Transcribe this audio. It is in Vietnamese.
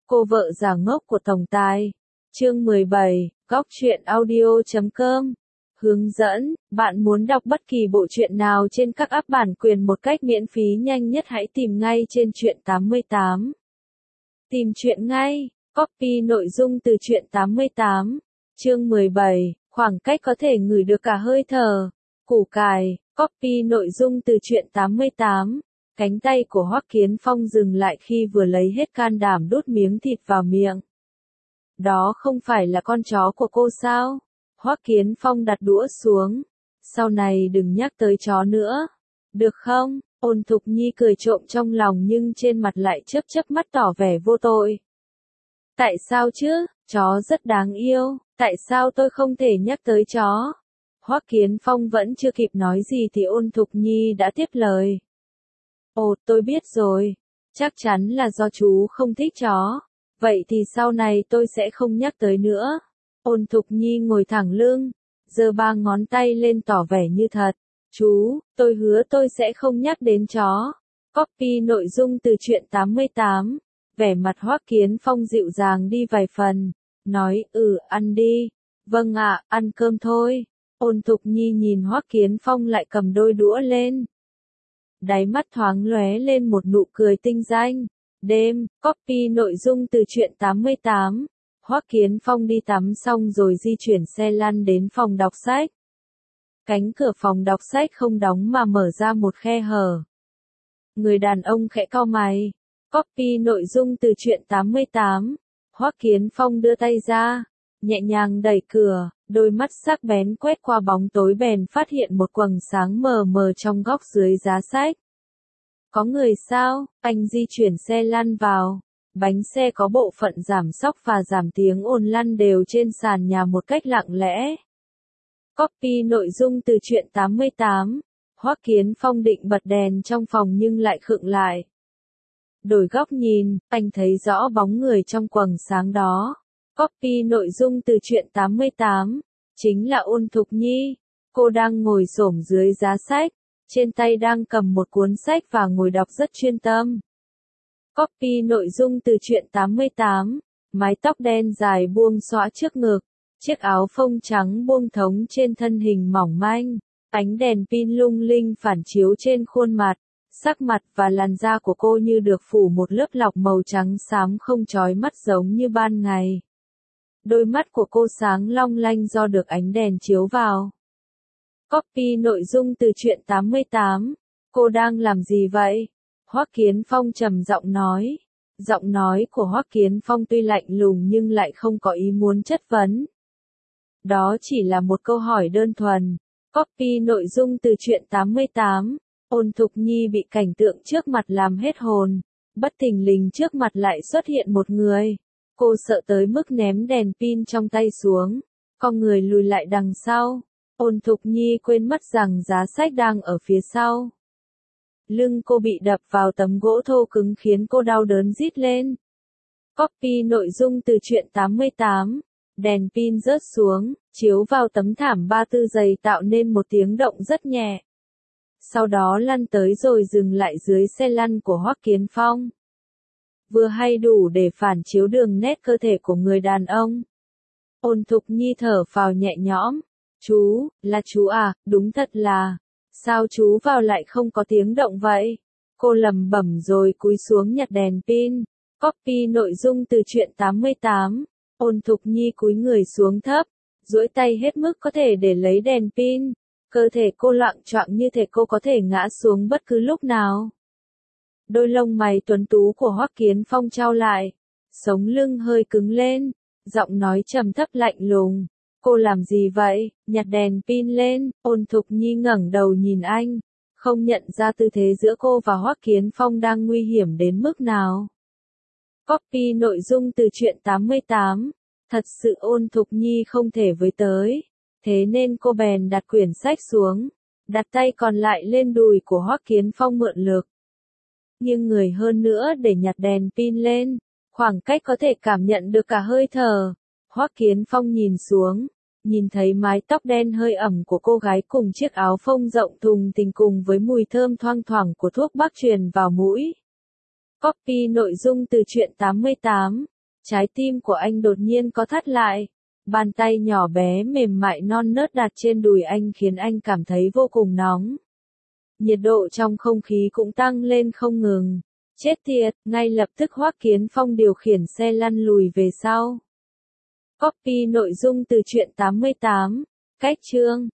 Cô vợ già ngốc của tổng tài. Chương 17, góc truyện audio.com. Hướng dẫn, bạn muốn đọc bất kỳ bộ truyện nào trên các app bản quyền một cách miễn phí nhanh nhất hãy tìm ngay trên truyện 88. Tìm truyện ngay, copy nội dung từ truyện 88. Chương 17, khoảng cách có thể ngửi được cả hơi thở. Củ cải, copy nội dung từ truyện 88. Cánh tay của Hoắc Kiến Phong dừng lại khi vừa lấy hết can đảm đút miếng thịt vào miệng. Đó không phải là con chó của cô sao? Hoắc Kiến Phong đặt đũa xuống. Sau này đừng nhắc tới chó nữa. Được không? Ôn Thục Nhi cười trộm trong lòng nhưng trên mặt lại chớp chớp mắt tỏ vẻ vô tội. Tại sao chứ? Chó rất đáng yêu. Tại sao tôi không thể nhắc tới chó? Hoắc Kiến Phong vẫn chưa kịp nói gì thì Ôn Thục Nhi đã tiếp lời. Ồ, tôi biết rồi. Chắc chắn là do chú không thích chó. Vậy thì sau này tôi sẽ không nhắc tới nữa. Ôn Thục Nhi ngồi thẳng lưng, giơ ba ngón tay lên tỏ vẻ như thật. Chú, tôi hứa tôi sẽ không nhắc đến chó. Copy nội dung từ truyện 88. Vẻ mặt Hoắc Kiến Phong dịu dàng đi vài phần. Nói, ăn đi. Vâng ạ, ăn cơm thôi. Ôn Thục Nhi nhìn Hoắc Kiến Phong lại cầm đôi đũa lên. Đáy mắt thoáng lóe lên một nụ cười tinh danh. Đêm, copy nội dung từ truyện 88. Hoắc Kiến Phong đi tắm xong rồi di chuyển xe lăn đến phòng đọc sách. Cánh cửa phòng đọc sách không đóng mà mở ra một khe hở. Người đàn ông khẽ cau mày. Copy nội dung từ truyện 88. Hoắc Kiến Phong đưa tay ra, nhẹ nhàng đẩy cửa, đôi mắt sắc bén quét qua bóng tối bèn phát hiện một quầng sáng mờ mờ trong góc dưới giá sách. Có người sao? Anh di chuyển xe lăn vào. Bánh xe có bộ phận giảm xóc và giảm tiếng ồn lăn đều trên sàn nhà một cách lặng lẽ. Copy nội dung từ truyện 88. Hoắc Kiến Phong định bật đèn trong phòng nhưng lại khựng lại. Đổi góc nhìn, anh thấy rõ bóng người trong quầng sáng đó. Copy nội dung từ truyện 88. Chính là Ôn Thục Nhi. Cô đang ngồi xổm dưới giá sách. Trên tay đang cầm một cuốn sách và ngồi đọc rất chuyên tâm. Copy nội dung từ truyện 88. Mái tóc đen dài buông xõa trước ngực. Chiếc áo phông trắng buông thống trên thân hình mỏng manh. Ánh đèn pin lung linh phản chiếu trên khuôn mặt. Sắc mặt và làn da của cô như được phủ một lớp lọc màu trắng xám không chói mắt giống như ban ngày. Đôi mắt của cô sáng long lanh do được ánh đèn chiếu vào. Copy nội dung từ truyện 88. Cô đang làm gì vậy? Hoắc Kiến Phong trầm giọng nói. Giọng nói của Hoắc Kiến Phong tuy lạnh lùng nhưng lại không có ý muốn chất vấn. Đó chỉ là một câu hỏi đơn thuần. Copy nội dung từ truyện 88. Ôn Thục Nhi bị cảnh tượng trước mặt làm hết hồn. Bất thình lình trước mặt lại xuất hiện một người. Cô sợ tới mức ném đèn pin trong tay xuống. Con người lùi lại đằng sau. Ôn Thục Nhi quên mất rằng giá sách đang ở phía sau. Lưng cô bị đập vào tấm gỗ thô cứng khiến cô đau đớn rít lên. Copy nội dung từ truyện 88. Đèn pin rớt xuống, chiếu vào tấm thảm ba tư dày tạo nên một tiếng động rất nhẹ. Sau đó lăn tới rồi dừng lại dưới xe lăn của Hoắc Kiến Phong. Vừa hay đủ để phản chiếu đường nét cơ thể của người đàn ông. Ôn Thục Nhi thở phào nhẹ nhõm. Chú, là chú à, đúng thật là. Sao chú vào lại không có tiếng động vậy? Cô lẩm bẩm rồi cúi xuống nhặt đèn pin. Copy nội dung từ truyện 88. Ôn Thục Nhi cúi người xuống thấp, duỗi tay hết mức có thể để lấy đèn pin. Cơ thể cô loạng choạng như thể cô có thể ngã xuống bất cứ lúc nào. Đôi lông mày tuấn tú của Hoắc Kiến Phong chau lại, sống lưng hơi cứng lên, giọng nói trầm thấp lạnh lùng. Cô làm gì vậy? Nhặt đèn pin lên. Ôn Thục Nhi ngẩng đầu nhìn anh, không nhận ra tư thế giữa cô và Hoắc Kiến Phong đang nguy hiểm đến mức nào. Copy nội dung từ truyện 88. Thật sự Ôn Thục Nhi không thể với tới. Thế nên cô bèn đặt quyển sách xuống, đặt tay còn lại lên đùi của Hoắc Kiến Phong mượn lực. Nhưng người hơn nữa để nhặt đèn pin lên, khoảng cách có thể cảm nhận được cả hơi thở. Hoắc Kiến Phong nhìn xuống, nhìn thấy mái tóc đen hơi ẩm của cô gái cùng chiếc áo phông rộng thùng thình cùng với mùi thơm thoang thoảng của thuốc bắc truyền vào mũi. Copy nội dung từ truyện 88. Trái tim của anh đột nhiên có thắt lại. Bàn tay nhỏ bé mềm mại non nớt đặt trên đùi anh khiến anh cảm thấy vô cùng nóng. Nhiệt độ trong không khí cũng tăng lên không ngừng. Chết tiệt, ngay lập tức Hoắc Kiến Phong điều khiển xe lăn lùi về sau. Copy nội dung từ truyện 88. Cách chương